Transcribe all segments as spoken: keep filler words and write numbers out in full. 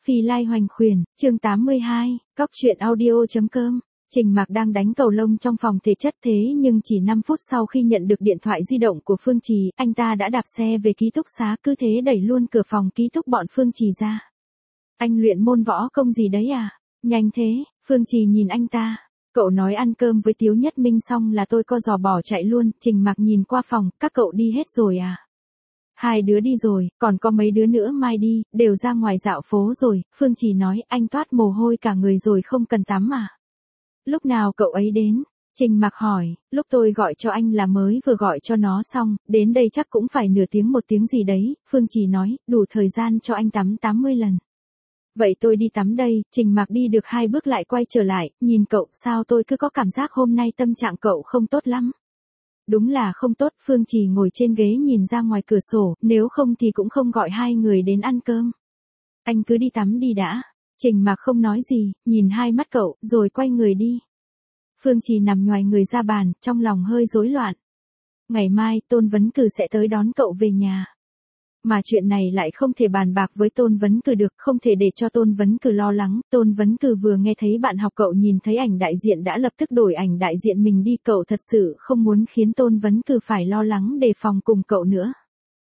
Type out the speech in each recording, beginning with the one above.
Phi Lai Hoành Khuyển, chương tám mươi hai, Cóc truyện audio.com. Trình Mạc đang đánh cầu lông trong phòng thể chất thế nhưng chỉ năm phút sau khi nhận được điện thoại di động của Phương Trì, anh ta đã đạp xe về ký túc xá, cứ thế đẩy luôn cửa phòng ký túc bọn Phương Trì ra. Anh luyện môn võ công gì đấy à? Nhanh thế, Phương Trì nhìn anh ta. Cậu nói ăn cơm với Tiếu Nhất Minh xong là tôi co giò bỏ chạy luôn. Trình Mạc nhìn qua phòng, các cậu đi hết rồi à? Hai đứa đi rồi, còn có mấy đứa nữa mai đi, đều ra ngoài dạo phố rồi. Phương Trì nói, anh toát mồ hôi cả người rồi không cần tắm à? Lúc nào cậu ấy đến? Trình Mạc hỏi, lúc tôi gọi cho anh là mới vừa gọi cho nó xong, đến đây chắc cũng phải nửa tiếng một tiếng gì đấy. Phương Trì nói, đủ thời gian cho anh tắm tám mươi lần. Vậy tôi đi tắm đây. Trình Mạc đi được hai bước lại quay trở lại, nhìn cậu, sao tôi cứ có cảm giác hôm nay tâm trạng cậu không tốt lắm. Đúng là không tốt. Phương Trì ngồi trên ghế nhìn ra ngoài cửa sổ, nếu không thì cũng không gọi hai người đến ăn cơm. Anh cứ đi tắm đi đã. Trình Mạc không nói gì, nhìn hai mắt cậu, rồi quay người đi. Phương Trì nằm nhoài người ra bàn, trong lòng hơi rối loạn. Ngày mai, Tôn Vấn Cử sẽ tới đón cậu về nhà. Mà chuyện này lại không thể bàn bạc với Tôn Vấn Cử được, không thể để cho Tôn Vấn Cử lo lắng. Tôn Vấn Cử vừa nghe thấy bạn học cậu nhìn thấy ảnh đại diện đã lập tức đổi ảnh đại diện mình đi, cậu thật sự không muốn khiến Tôn Vấn Cử phải lo lắng đề phòng cùng cậu nữa.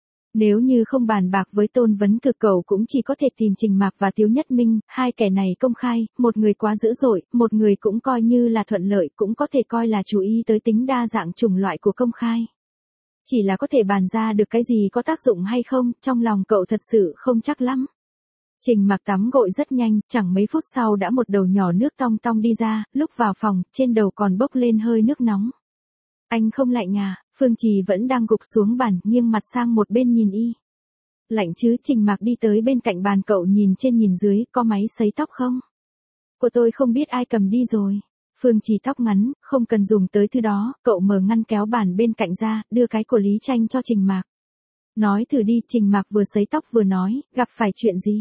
Nếu như không bàn bạc với Tôn Vấn Cử, cậu cũng chỉ có thể tìm Trình Mạc và Tiếu Nhất Minh, hai kẻ này công khai, một người quá dữ dội, một người cũng coi như là thuận lợi, cũng có thể coi là chú ý tới tính đa dạng chủng loại của công khai. Chỉ là có thể bàn ra được cái gì có tác dụng hay không, trong lòng cậu thật sự không chắc lắm. Trình Mạc tắm gội rất nhanh, chẳng mấy phút sau đã một đầu nhỏ nước tong tong đi ra, lúc vào phòng, trên đầu còn bốc lên hơi nước nóng. Anh không lạnh à? Phương Trì vẫn đang gục xuống bàn, nghiêng mặt sang một bên nhìn y. Lạnh chứ? Trình Mạc đi tới bên cạnh bàn cậu, nhìn trên nhìn dưới, có máy sấy tóc không? Của tôi không biết ai cầm đi rồi. Phương Trì tóc ngắn, không cần dùng tới thứ đó. Cậu mở ngăn kéo bàn bên cạnh ra, đưa cái của Lý Tranh cho Trình Mạc. Nói thử đi. Trình Mạc vừa sấy tóc vừa nói, gặp phải chuyện gì?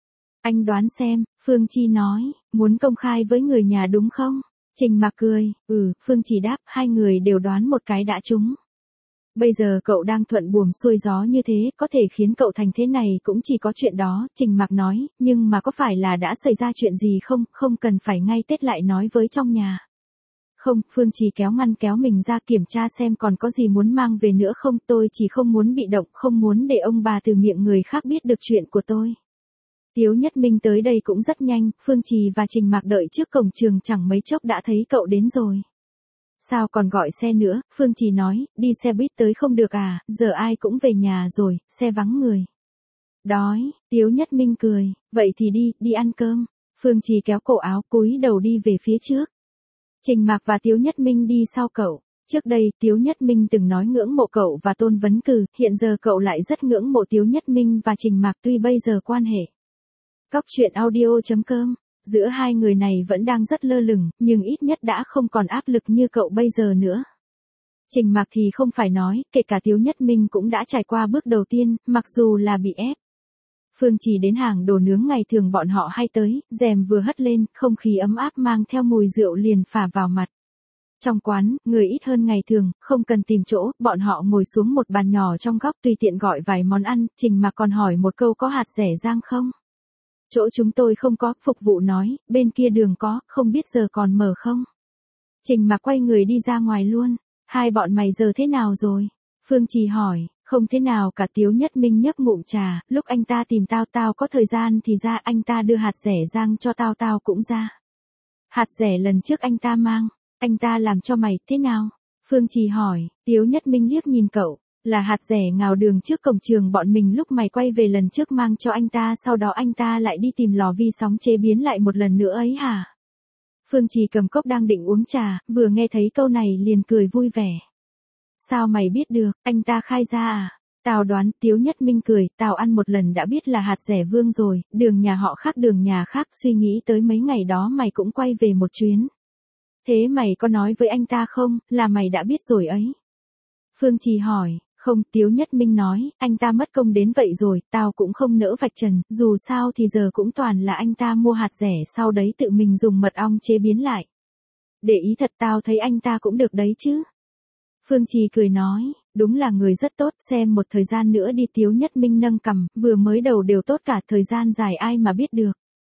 Anh đoán xem. Phương Trì nói, muốn công khai với người nhà đúng không? Trình Mạc cười, ừ. Phương Trì đáp, hai người đều đoán một cái đã trúng. Bây giờ cậu đang thuận buồm xuôi gió như thế, có thể khiến cậu thành thế này cũng chỉ có chuyện đó. Trình Mạc nói, nhưng mà có phải là đã xảy ra chuyện gì không? Không cần phải ngay Tết lại nói với trong nhà. Không. Phương Trì kéo ngăn kéo mình ra, kiểm tra xem còn có gì muốn mang về nữa không. Tôi chỉ không muốn bị động, không muốn để ông bà từ miệng người khác biết được chuyện của tôi. Tiếu Nhất Minh tới đây cũng rất nhanh, Phương Trì và Trình Mạc đợi trước cổng trường chẳng mấy chốc đã thấy cậu đến rồi. Sao còn gọi xe nữa? Phương Trì nói, đi xe buýt tới không được à, giờ ai cũng về nhà rồi, xe vắng người. Đói. Tiếu Nhất Minh cười, vậy thì đi, đi ăn cơm. Phương Trì kéo cổ áo, cúi đầu đi về phía trước. Trình Mạc và Tiếu Nhất Minh đi sau cậu. Trước đây, Tiếu Nhất Minh từng nói ngưỡng mộ cậu và Tôn Vấn Cử, hiện giờ cậu lại rất ngưỡng mộ Tiếu Nhất Minh và Trình Mạc, tuy bây giờ quan hệ. Cóc truyện audio.com. Giữa hai người này vẫn đang rất lơ lửng, nhưng ít nhất đã không còn áp lực như cậu bây giờ nữa. Trình Mạc thì không phải nói, kể cả Tiếu Nhất Minh cũng đã trải qua bước đầu tiên, mặc dù là bị ép. Phương Trì đến hàng đồ nướng ngày thường bọn họ hay tới, rèm vừa hất lên, không khí ấm áp mang theo mùi rượu liền phả vào mặt. Trong quán, người ít hơn ngày thường, không cần tìm chỗ, bọn họ ngồi xuống một bàn nhỏ trong góc tùy tiện gọi vài món ăn. Trình Mạc còn hỏi một câu, có hạt dẻ rang không? Chỗ chúng tôi không có. Phục vụ nói, bên kia đường có, không biết giờ còn mở không? Trình Mạc quay người đi ra ngoài luôn. Hai bọn mày giờ thế nào rồi? Phương Trì hỏi. Không thế nào cả. Tiếu Nhất Minh nhấp ngụm trà, lúc anh ta tìm tao tao có thời gian thì ra, anh ta đưa hạt dẻ rang cho tao tao cũng ra. Hạt dẻ lần trước anh ta mang, anh ta làm cho mày thế nào? Phương Trì hỏi. Tiếu Nhất Minh liếc nhìn cậu. Là hạt dẻ ngào đường trước cổng trường bọn mình lúc mày quay về lần trước mang cho anh ta, sau đó anh ta lại đi tìm lò vi sóng chế biến lại một lần nữa ấy hả? Phương Trì cầm cốc đang định uống trà, vừa nghe thấy câu này liền cười vui vẻ. Sao mày biết được? Anh ta khai ra à? Tao đoán. Tiếu Nhất Minh cười, tao ăn một lần đã biết là hạt dẻ Vương rồi, đường nhà họ khác đường nhà khác, suy nghĩ tới mấy ngày đó mày cũng quay về một chuyến. Thế mày có nói với anh ta không, là mày đã biết rồi ấy? Phương Trì hỏi. Không. Tiếu Nhất Minh nói, anh ta mất công đến vậy rồi, tao cũng không nỡ vạch trần, dù sao thì giờ cũng toàn là anh ta mua hạt dẻ sau đấy tự mình dùng mật ong chế biến lại. Để ý thật, tao thấy anh ta cũng được đấy chứ. Phương Trì cười nói, đúng là người rất tốt, xem một thời gian nữa đi. Tiếu Nhất Minh nâng cằm, vừa mới đầu đều tốt cả, thời gian dài ai mà biết được.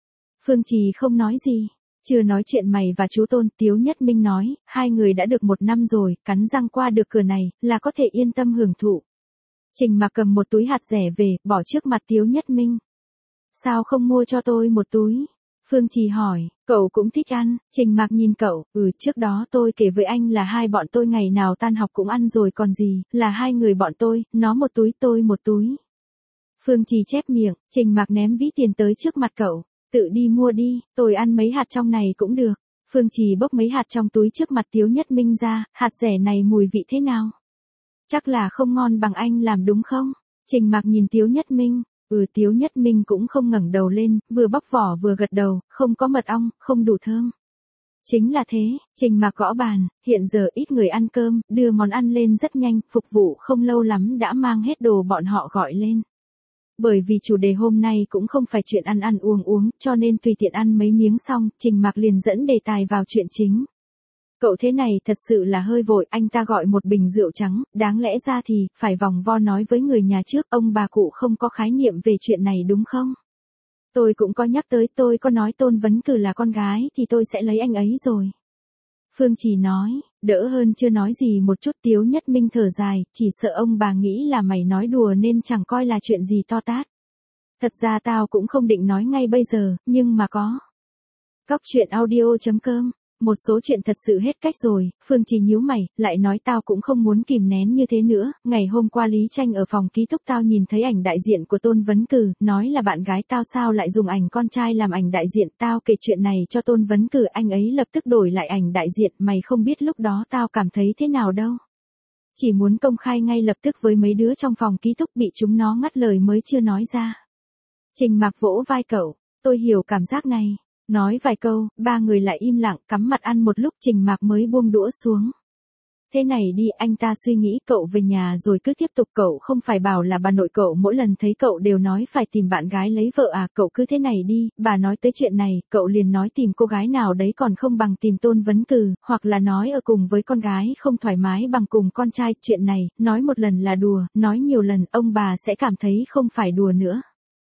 Phương Trì không nói gì. Chưa nói chuyện mày và chú Tôn, Tiếu Nhất Minh nói, hai người đã được một năm rồi, cắn răng qua được cửa này, là có thể yên tâm hưởng thụ. Trình Mạc cầm một túi hạt rẻ về, bỏ trước mặt Tiếu Nhất Minh. Sao không mua cho tôi một túi? Phương Trì hỏi, cậu cũng thích ăn. Trình Mạc nhìn cậu, ừ trước đó tôi kể với anh là hai bọn tôi ngày nào tan học cũng ăn rồi còn gì, là hai người bọn tôi, nó một túi tôi một túi. Phương Trì chép miệng, Trình Mạc ném ví tiền tới trước mặt cậu, tự đi mua đi, tôi ăn mấy hạt trong này cũng được. Phương Trì bốc mấy hạt trong túi trước mặt Tiếu Nhất Minh ra, hạt rẻ này mùi vị thế nào? Chắc là không ngon bằng anh làm đúng không? Trình Mạc nhìn Tiếu Nhất Minh. Ừ Tiếu Nhất Minh cũng không ngẩng đầu lên, vừa bóc vỏ vừa gật đầu, không có mật ong, không đủ thơm. Chính là thế, Trình Mạc gõ bàn, hiện giờ ít người ăn cơm, đưa món ăn lên rất nhanh, phục vụ không lâu lắm đã mang hết đồ bọn họ gọi lên. Bởi vì chủ đề hôm nay cũng không phải chuyện ăn ăn uống uống, cho nên tùy tiện ăn mấy miếng xong, Trình Mạc liền dẫn đề tài vào chuyện chính. Cậu thế này thật sự là hơi vội, anh ta gọi một bình rượu trắng, đáng lẽ ra thì, phải vòng vo nói với người nhà trước, ông bà cụ không có khái niệm về chuyện này đúng không? Tôi cũng có nhắc tới, tôi có nói Tôn Vấn Cử là con gái thì tôi sẽ lấy anh ấy rồi. Phương Trì nói, đỡ hơn chưa nói gì một chút. Tiếu Nhất Minh thở dài, chỉ sợ ông bà nghĩ là mày nói đùa nên chẳng coi là chuyện gì to tát. Thật ra tao cũng không định nói ngay bây giờ, nhưng mà có. Cóc truyện audio chấm com. Một số chuyện thật sự hết cách rồi, Phương Trì nhíu mày, lại nói tao cũng không muốn kìm nén như thế nữa, ngày hôm qua Lý Tranh ở phòng ký túc tao nhìn thấy ảnh đại diện của Tôn Vấn Cử, nói là bạn gái tao sao lại dùng ảnh con trai làm ảnh đại diện, tao kể chuyện này cho Tôn Vấn Cử, anh ấy lập tức đổi lại ảnh đại diện, mày không biết lúc đó tao cảm thấy thế nào đâu. Chỉ muốn công khai ngay lập tức với mấy đứa trong phòng ký túc, bị chúng nó ngắt lời mới chưa nói ra. Trình Mạc vỗ vai cậu, tôi hiểu cảm giác này. Nói vài câu, ba người lại im lặng, cắm mặt ăn một lúc. Trình Mạc mới buông đũa xuống. Thế này đi, anh ta suy nghĩ, cậu về nhà rồi cứ tiếp tục, cậu không phải bảo là bà nội cậu mỗi lần thấy cậu đều nói phải tìm bạn gái lấy vợ à, cậu cứ thế này đi, bà nói tới chuyện này, cậu liền nói tìm cô gái nào đấy còn không bằng tìm Tôn Vấn Cử, hoặc là nói ở cùng với con gái không thoải mái bằng cùng con trai, chuyện này, nói một lần là đùa, nói nhiều lần, ông bà sẽ cảm thấy không phải đùa nữa.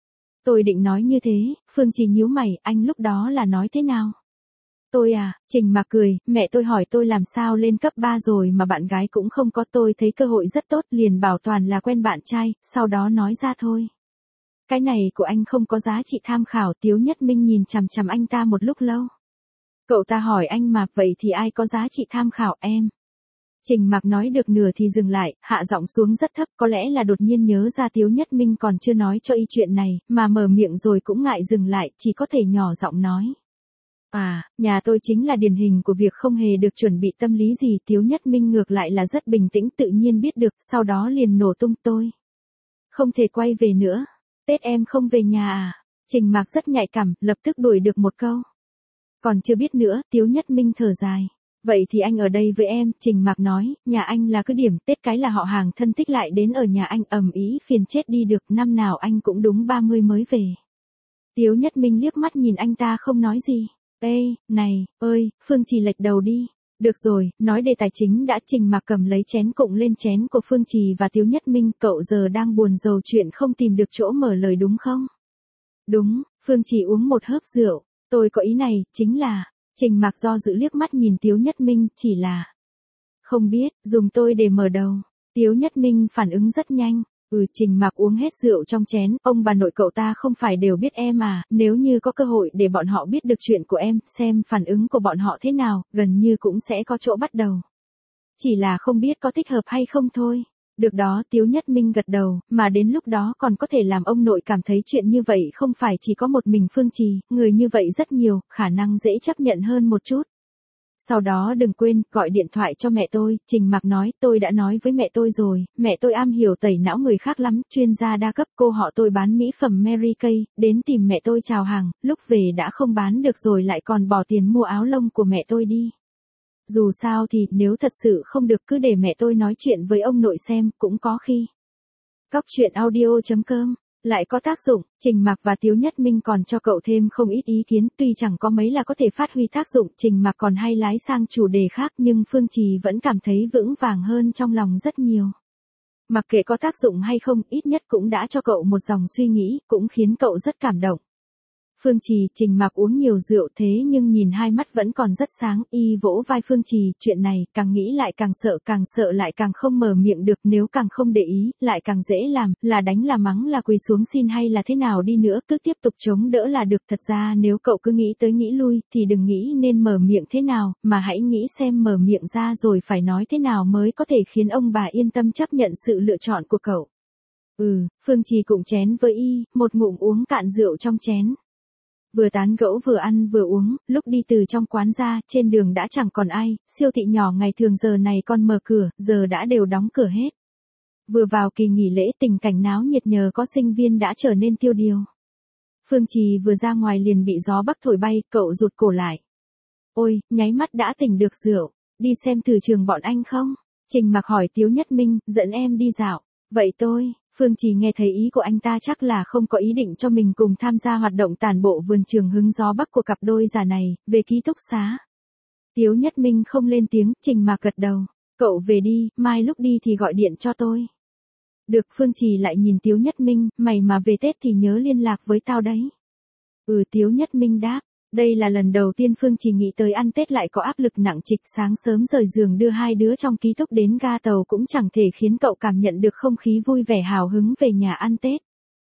Tôi định nói như thế. Phương Trì nhíu mày, anh lúc đó là nói thế nào? Tôi à, Trình Mạc cười, mẹ tôi hỏi tôi làm sao lên cấp ba rồi mà bạn gái cũng không có, tôi thấy cơ hội rất tốt, liền bảo toàn là quen bạn trai, sau đó nói ra thôi. Cái này của anh không có giá trị tham khảo. Tiếu Nhất Minh nhìn chằm chằm anh ta một lúc lâu. Cậu ta hỏi anh mà, vậy thì ai có giá trị tham khảo em? Trình Mạc nói được nửa thì dừng lại, hạ giọng xuống rất thấp, có lẽ là đột nhiên nhớ ra Tiếu Nhất Minh còn chưa nói cho y chuyện này, mà mở miệng rồi cũng ngại dừng lại, chỉ có thể nhỏ giọng nói. À, nhà tôi chính là điển hình của việc không hề được chuẩn bị tâm lý gì. Tiếu Nhất Minh ngược lại là rất bình tĩnh, tự nhiên biết được, sau đó liền nổ tung, tôi không thể quay về nữa. Tết em không về nhà à? Trình Mạc rất nhạy cảm, lập tức đuổi được một câu. Còn chưa biết nữa. Tiếu Nhất Minh thở dài. Vậy thì anh ở đây với em. Trình Mạc nói, nhà anh là cứ điểm, Tết cái là họ hàng thân thích lại đến ở nhà anh, ầm ĩ phiền chết đi được, năm nào anh cũng đúng ba mươi mới về. Tiếu Nhất Minh liếc mắt nhìn anh ta không nói gì. Ê, này, ơi, Phương Trì lệch đầu đi. Được rồi, nói đề tài chính đã. Trình Mạc cầm lấy chén cụng lên chén của Phương Trì và Tiếu Nhất Minh, cậu giờ đang buồn rầu chuyện không tìm được chỗ mở lời đúng không? Đúng. Phương Trì uống một hớp rượu. Tôi có ý này, chính là... Trình Mạc do dự liếc mắt nhìn Tiếu Nhất Minh, chỉ là... Không biết, dùng tôi để mở đầu. Tiếu Nhất Minh phản ứng rất nhanh. Ừ, Trình Mạc uống hết rượu trong chén, ông bà nội cậu ta không phải đều biết em à, nếu như có cơ hội để bọn họ biết được chuyện của em, xem phản ứng của bọn họ thế nào, gần như cũng sẽ có chỗ bắt đầu. Chỉ là không biết có thích hợp hay không thôi. Được đó. Tiếu Nhất Minh gật đầu, mà đến lúc đó còn có thể làm ông nội cảm thấy chuyện như vậy không phải chỉ có một mình Phương Trì, người như vậy rất nhiều, khả năng dễ chấp nhận hơn một chút. Sau đó đừng quên, gọi điện thoại cho mẹ tôi. Trình Mạc nói, tôi đã nói với mẹ tôi rồi, mẹ tôi am hiểu tẩy não người khác lắm, chuyên gia đa cấp, cô họ tôi bán mỹ phẩm Mary Kay, đến tìm mẹ tôi chào hàng, lúc về đã không bán được rồi lại còn bỏ tiền mua áo lông của mẹ tôi đi. Dù sao thì, nếu thật sự không được cứ để mẹ tôi nói chuyện với ông nội xem, cũng có khi. Cóc truyện audio chấm com lại có tác dụng. Trình Mạc và Tiếu Nhất Minh còn cho cậu thêm không ít ý kiến, tuy chẳng có mấy là có thể phát huy tác dụng. Trình Mạc còn hay lái sang chủ đề khác, nhưng Phương Trì vẫn cảm thấy vững vàng hơn trong lòng rất nhiều. Mặc kệ có tác dụng hay không, ít nhất cũng đã cho cậu một dòng suy nghĩ, cũng khiến cậu rất cảm động. Phương Trì, Trình Mạc uống nhiều rượu thế nhưng nhìn hai mắt vẫn còn rất sáng, y vỗ vai Phương Trì, chuyện này, càng nghĩ lại càng sợ, càng sợ lại càng không mở miệng được, nếu càng không để ý, lại càng dễ làm, là đánh là mắng là quỳ xuống xin hay là thế nào đi nữa, cứ tiếp tục chống đỡ là được. Thật ra nếu cậu cứ nghĩ tới nghĩ lui, thì đừng nghĩ nên mở miệng thế nào, mà hãy nghĩ xem mở miệng ra rồi phải nói thế nào mới có thể khiến ông bà yên tâm chấp nhận sự lựa chọn của cậu. Ừ, Phương Trì cụng chén với y, một ngụm uống cạn rượu trong chén. Vừa tán gẫu vừa ăn vừa uống, lúc đi từ trong quán ra, trên đường đã chẳng còn ai, siêu thị nhỏ ngày thường giờ này còn mở cửa, giờ đã đều đóng cửa hết. Vừa vào kỳ nghỉ lễ tình cảnh náo nhiệt nhờ có sinh viên đã trở nên tiêu điều. Phương Trì vừa ra ngoài liền bị gió bắc thổi bay, cậu rụt cổ lại. Ôi, nháy mắt đã tỉnh được rượu, đi xem thử trường bọn anh không? Trình Mạc hỏi Tiếu Nhất Minh, dẫn em đi dạo. Vậy tôi, Phương Trì nghe thấy ý của anh ta chắc là không có ý định cho mình cùng tham gia hoạt động tản bộ vườn trường hứng gió bắc của cặp đôi già này, về ký túc xá. Tiếu Nhất Minh không lên tiếng, Trình Mạc gật đầu. Cậu về đi, mai lúc đi thì gọi điện cho tôi. Được. Phương Trì lại nhìn Tiếu Nhất Minh, mày mà về Tết thì nhớ liên lạc với tao đấy. Ừ, Tiếu Nhất Minh đáp. Đây là lần đầu tiên Phương Trì nghĩ tới ăn Tết lại có áp lực nặng trịch, sáng sớm rời giường đưa hai đứa trong ký túc đến ga tàu cũng chẳng thể khiến cậu cảm nhận được không khí vui vẻ hào hứng về nhà ăn Tết.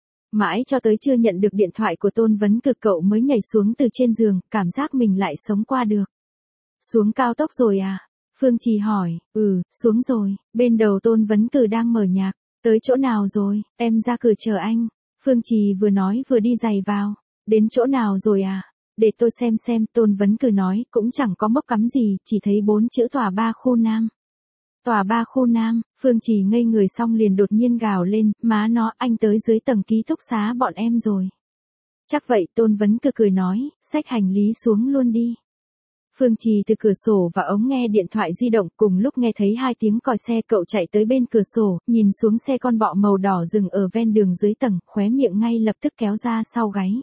Mãi cho tới chưa nhận được điện thoại của Tôn Vấn Cực cậu mới nhảy xuống từ trên giường, cảm giác mình lại sống qua được. Xuống cao tốc rồi à? Phương Trì hỏi. Ừ, xuống rồi, bên đầu Tôn Vấn Cử đang mở nhạc. Tới chỗ nào rồi, em ra cửa chờ anh. Phương Trì vừa nói vừa đi giày vào. Đến chỗ nào rồi à? Để tôi xem xem, Tôn Vấn Cử nói, cũng chẳng có mốc cắm gì, chỉ thấy bốn chữ tòa ba khu Nam. Tòa ba khu Nam, Phương Trì ngây người xong liền đột nhiên gào lên, má nó, anh tới dưới tầng ký túc xá bọn em rồi. Chắc vậy, Tôn Vấn Cử cười nói, xách hành lý xuống luôn đi. Phương Trì từ cửa sổ và ống nghe điện thoại di động, cùng lúc nghe thấy hai tiếng còi xe, cậu chạy tới bên cửa sổ, nhìn xuống xe con bọ màu đỏ dừng ở ven đường dưới tầng, khóe miệng ngay lập tức kéo ra sau gáy.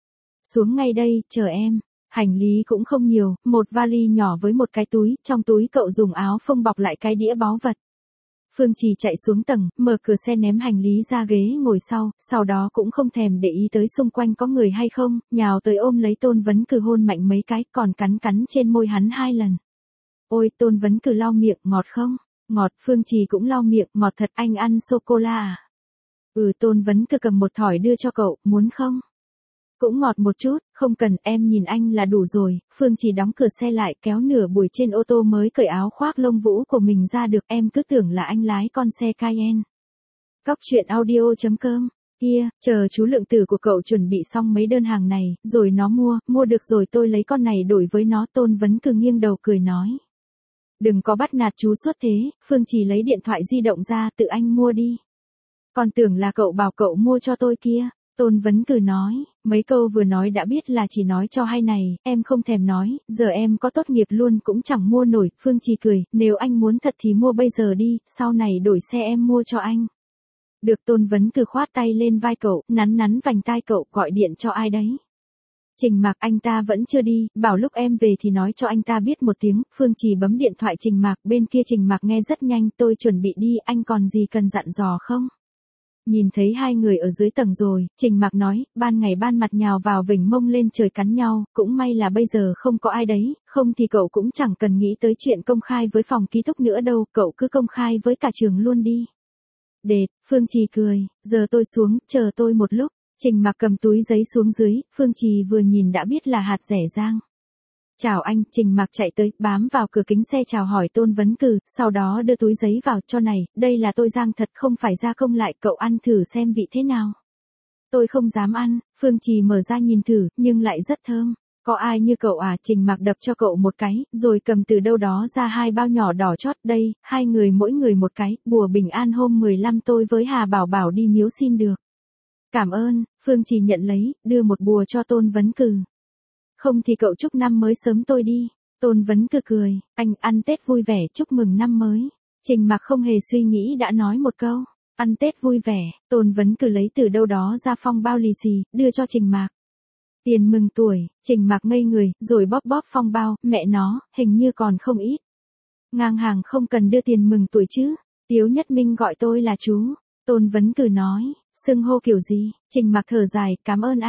Xuống ngay đây, chờ em. Hành lý cũng không nhiều, một vali nhỏ với một cái túi, trong túi cậu dùng áo phông bọc lại cái đĩa báu vật. Phương Trì chạy xuống tầng, mở cửa xe ném hành lý ra ghế ngồi sau, sau đó cũng không thèm để ý tới xung quanh có người hay không, nhào tới ôm lấy Tôn Vấn Cử hôn mạnh mấy cái, còn cắn cắn trên môi hắn hai lần. Ôi, Tôn Vấn Cử lau miệng, ngọt không? Ngọt. Phương Trì cũng lau miệng, ngọt thật. Anh ăn sô-cô-la à? Ừ. Tôn Vấn Cử cầm một thỏi đưa cho cậu, muốn không? Cũng ngọt một chút, không cần, em nhìn anh là đủ rồi. Phương Trì đóng cửa xe lại, kéo nửa buổi trên ô tô mới cởi áo khoác lông vũ của mình ra được, em cứ tưởng là anh lái con xe Cayenne. Cóc truyện audio chấm com. Kia, chờ chú Lượng Tử của cậu chuẩn bị xong mấy đơn hàng này, rồi nó mua, mua được rồi tôi lấy con này đổi với nó. Tôn Vấn Cử nghiêng đầu cười nói. Đừng có bắt nạt chú suốt thế. Phương Trì lấy điện thoại di động ra, tự anh mua đi. Còn tưởng là cậu bảo cậu mua cho tôi kia. Tôn Vấn Cử nói, mấy câu vừa nói đã biết là chỉ nói cho hay này, em không thèm nói, giờ em có tốt nghiệp luôn cũng chẳng mua nổi. Phương Trì cười, nếu anh muốn thật thì mua bây giờ đi, sau này đổi xe em mua cho anh. Được. Tôn Vấn Cử khoát tay lên vai cậu, nắn nắn vành tai cậu, gọi điện cho ai đấy? Trình Mạc. Anh ta vẫn chưa đi, bảo lúc em về thì nói cho anh ta biết một tiếng. Phương Trì bấm điện thoại Trình Mạc, bên kia Trình Mạc nghe rất nhanh, tôi chuẩn bị đi, anh còn gì cần dặn dò không? Nhìn thấy hai người ở dưới tầng rồi, Trình Mạc nói, ban ngày ban mặt nhào vào vểnh mông lên trời cắn nhau, cũng may là bây giờ không có ai đấy, không thì cậu cũng chẳng cần nghĩ tới chuyện công khai với phòng ký túc nữa đâu, cậu cứ công khai với cả trường luôn đi. Đệt. Phương Trì cười, giờ tôi xuống, chờ tôi một lúc. Trình Mạc cầm túi giấy xuống dưới, Phương Trì vừa nhìn đã biết là hạt rẻ rang. Chào anh. Trình Mạc chạy tới, bám vào cửa kính xe chào hỏi Tôn Vấn Cử, sau đó đưa túi giấy vào, cho này, đây là tôi rang thật không phải gia công lại, cậu ăn thử xem vị thế nào. Tôi không dám ăn. Phương Trì mở ra nhìn thử, nhưng lại rất thơm. Có ai như cậu à? Trình Mạc đập cho cậu một cái, rồi cầm từ đâu đó ra hai bao nhỏ đỏ chót, đây, hai người mỗi người một cái, bùa bình an hôm mười lăm tôi với Hà Bảo Bảo đi miếu xin được. Cảm ơn. Phương Trì nhận lấy, đưa một bùa cho Tôn Vấn Cử. Không thì cậu chúc năm mới sớm tôi đi. Tôn Vấn Cử cười, anh ăn Tết vui vẻ, chúc mừng năm mới. Trình Mạc không hề suy nghĩ đã nói một câu, ăn Tết vui vẻ. Tôn Vấn Cử lấy từ đâu đó ra phong bao lì xì, đưa cho Trình Mạc. Tiền mừng tuổi. Trình Mạc ngây người, rồi bóp bóp phong bao, mẹ nó, hình như còn không ít. Ngang hàng không cần đưa tiền mừng tuổi chứ. Tiếu Nhất Minh gọi tôi là chú. Tôn Vấn Cử nói, xưng hô kiểu gì? Trình Mạc thở dài, cảm ơn anh.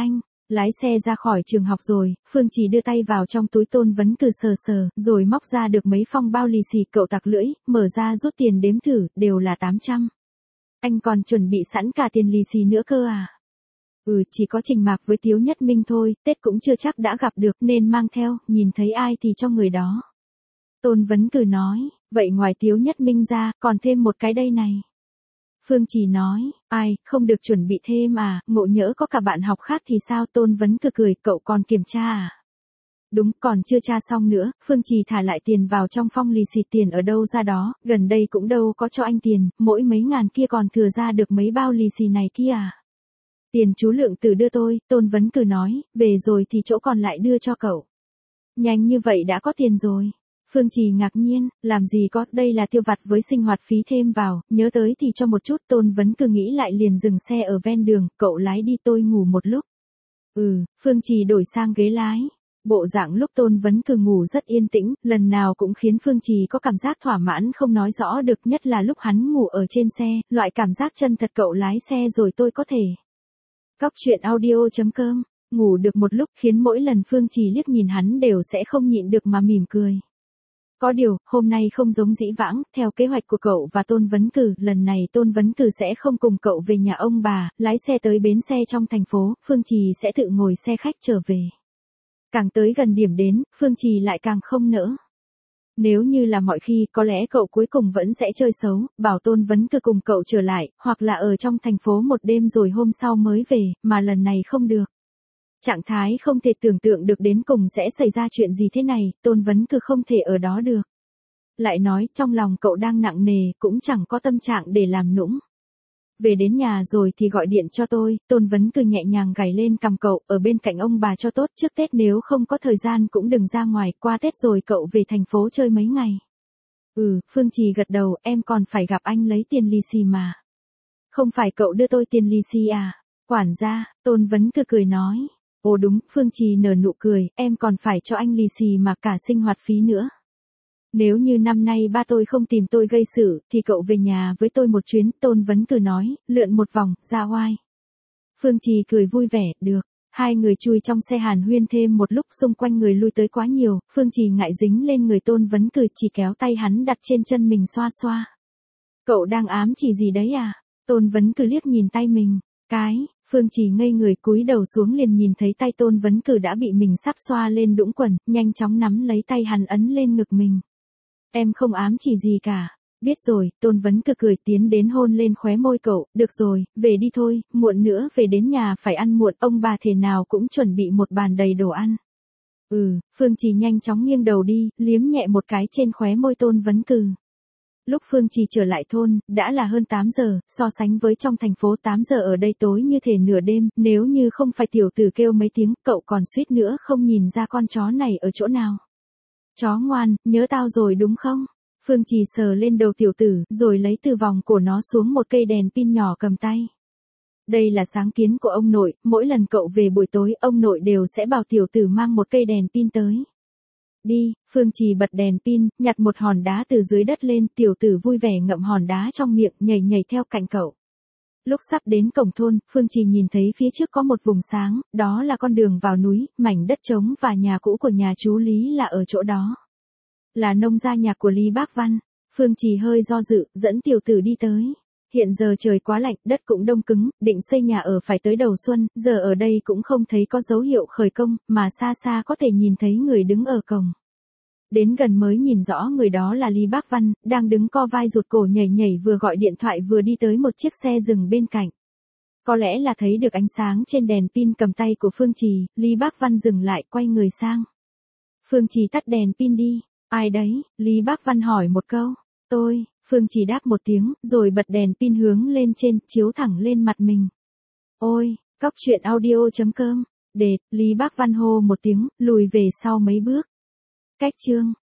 Lái xe ra khỏi trường học rồi, Phương Trì đưa tay vào trong túi Tôn Vấn Cừ sờ sờ, rồi móc ra được mấy phong bao lì xì. Cậu tặc lưỡi, mở ra rút tiền đếm thử, đều là tám trăm. Anh còn chuẩn bị sẵn cả tiền lì xì nữa cơ à? Ừ, chỉ có Trình Mạc với Tiếu Nhất Minh thôi, Tết cũng chưa chắc đã gặp được nên mang theo, nhìn thấy ai thì cho người đó. Tôn Vấn Cừ nói, vậy ngoài Tiếu Nhất Minh ra, còn thêm một cái đây này. Phương Trì nói, ai, không được chuẩn bị thêm à, ngộ nhỡ có cả bạn học khác thì sao? Tôn Vấn Cừ cười, cậu còn kiểm tra à? Đúng, còn chưa tra xong nữa. Phương Trì thả lại tiền vào trong phong lì xì. Tiền ở đâu ra đó, gần đây cũng đâu có cho anh tiền, mỗi mấy ngàn kia còn thừa ra được mấy bao lì xì này kia à? Tiền chú Lượng Tử đưa tôi, Tôn Vấn Cừ nói, về rồi thì chỗ còn lại đưa cho cậu. Nhanh như vậy đã có tiền rồi. Phương Trì ngạc nhiên, làm gì có, đây là tiêu vặt với sinh hoạt phí thêm vào, nhớ tới thì cho một chút. Tôn Vấn Cừ nghĩ lại liền dừng xe ở ven đường, cậu lái đi tôi ngủ một lúc. Ừ, Phương Trì đổi sang ghế lái. Bộ dạng lúc Tôn Vấn Cừ ngủ rất yên tĩnh, lần nào cũng khiến Phương Trì có cảm giác thỏa mãn không nói rõ được, nhất là lúc hắn ngủ ở trên xe, loại cảm giác chân thật cậu lái xe rồi tôi có thể. Cóc truyện audio chấm com, ngủ được một lúc khiến mỗi lần Phương Trì liếc nhìn hắn đều sẽ không nhịn được mà mỉm cười. Có điều, hôm nay không giống dĩ vãng, theo kế hoạch của cậu và Tôn Vấn Cừ, lần này Tôn Vấn Cừ sẽ không cùng cậu về nhà ông bà, lái xe tới bến xe trong thành phố, Phương Trì sẽ tự ngồi xe khách trở về. Càng tới gần điểm đến, Phương Trì lại càng không nỡ. Nếu như là mọi khi, có lẽ cậu cuối cùng vẫn sẽ chơi xấu, bảo Tôn Vấn Cừ cùng cậu trở lại, hoặc là ở trong thành phố một đêm rồi hôm sau mới về, mà lần này không được. Trạng thái không thể tưởng tượng được đến cùng sẽ xảy ra chuyện gì thế này, Tôn Vấn Cừ không thể ở đó được. Lại nói, trong lòng cậu đang nặng nề, cũng chẳng có tâm trạng để làm nũng. Về đến nhà rồi thì gọi điện cho tôi, Tôn Vấn Cừ nhẹ nhàng gảy lên cằm cậu, ở bên cạnh ông bà cho tốt, trước Tết nếu không có thời gian cũng đừng ra ngoài, qua Tết rồi cậu về thành phố chơi mấy ngày. Ừ, Phương Trì gật đầu, em còn phải gặp anh lấy tiền lì xì mà. Không phải cậu đưa tôi tiền lì xì à? Quản gia, Tôn Vấn Cừ cười nói. Ồ đúng, Phương Trì nở nụ cười, em còn phải cho anh lì xì mà cả sinh hoạt phí nữa. Nếu như năm nay ba tôi không tìm tôi gây sự, thì cậu về nhà với tôi một chuyến, Tôn Vấn Cừ nói, lượn một vòng, ra oai. Phương Trì cười vui vẻ, được. Hai người chui trong xe hàn huyên thêm một lúc, xung quanh người lui tới quá nhiều, Phương Trì ngại dính lên người Tôn Vấn Cừ, chỉ kéo tay hắn đặt trên chân mình xoa xoa. Cậu đang ám chỉ gì đấy à? Tôn Vấn Cừ liếc nhìn tay mình. Cái, Phương Trì ngây người cúi đầu xuống liền nhìn thấy tay Tôn Vấn Cừ đã bị mình sắp xoa lên đũng quần, nhanh chóng nắm lấy tay hắn ấn lên ngực mình. Em không ám chỉ gì cả. Biết rồi, Tôn Vấn Cừ cười tiến đến hôn lên khóe môi cậu, được rồi, về đi thôi, muộn nữa về đến nhà phải ăn muộn, ông bà thể nào cũng chuẩn bị một bàn đầy đồ ăn. Ừ, Phương Trì nhanh chóng nghiêng đầu đi, liếm nhẹ một cái trên khóe môi Tôn Vấn Cừ. Lúc Phương Trì trở lại thôn, đã là hơn tám giờ, so sánh với trong thành phố tám giờ ở đây tối như thể nửa đêm, nếu như không phải tiểu tử kêu mấy tiếng, cậu còn suýt nữa không nhìn ra con chó này ở chỗ nào. Chó ngoan, nhớ tao rồi đúng không? Phương Trì sờ lên đầu tiểu tử, rồi lấy từ vòng cổ nó xuống một cây đèn pin nhỏ cầm tay. Đây là sáng kiến của ông nội, mỗi lần cậu về buổi tối, ông nội đều sẽ bảo tiểu tử mang một cây đèn pin tới. Đi, Phương Trì bật đèn pin, nhặt một hòn đá từ dưới đất lên, tiểu tử vui vẻ ngậm hòn đá trong miệng, nhảy nhảy theo cạnh cậu. Lúc sắp đến cổng thôn, Phương Trì nhìn thấy phía trước có một vùng sáng, đó là con đường vào núi, mảnh đất trống và nhà cũ của nhà chú Lý là ở chỗ đó. Là nông gia nhạc của Lý Bác Văn. Phương Trì hơi do dự, dẫn tiểu tử đi tới. Hiện giờ trời quá lạnh, đất cũng đông cứng, định xây nhà ở phải tới đầu xuân, giờ ở đây cũng không thấy có dấu hiệu khởi công, mà xa xa có thể nhìn thấy người đứng ở cổng. Đến gần mới nhìn rõ người đó là Lý Bác Văn, đang đứng co vai rụt cổ nhảy nhảy vừa gọi điện thoại vừa đi tới một chiếc xe dừng bên cạnh. Có lẽ là thấy được ánh sáng trên đèn pin cầm tay của Phương Trì, Lý Bác Văn dừng lại quay người sang. Phương Trì tắt đèn pin đi. Ai đấy? Lý Bác Văn hỏi một câu. Tôi, Phương Trì đáp một tiếng, rồi bật đèn pin hướng lên trên, chiếu thẳng lên mặt mình. Ôi, cóc truyện audio chấm com. Đệt, Lý Bác Văn hô một tiếng, lùi về sau mấy bước. Cách chương.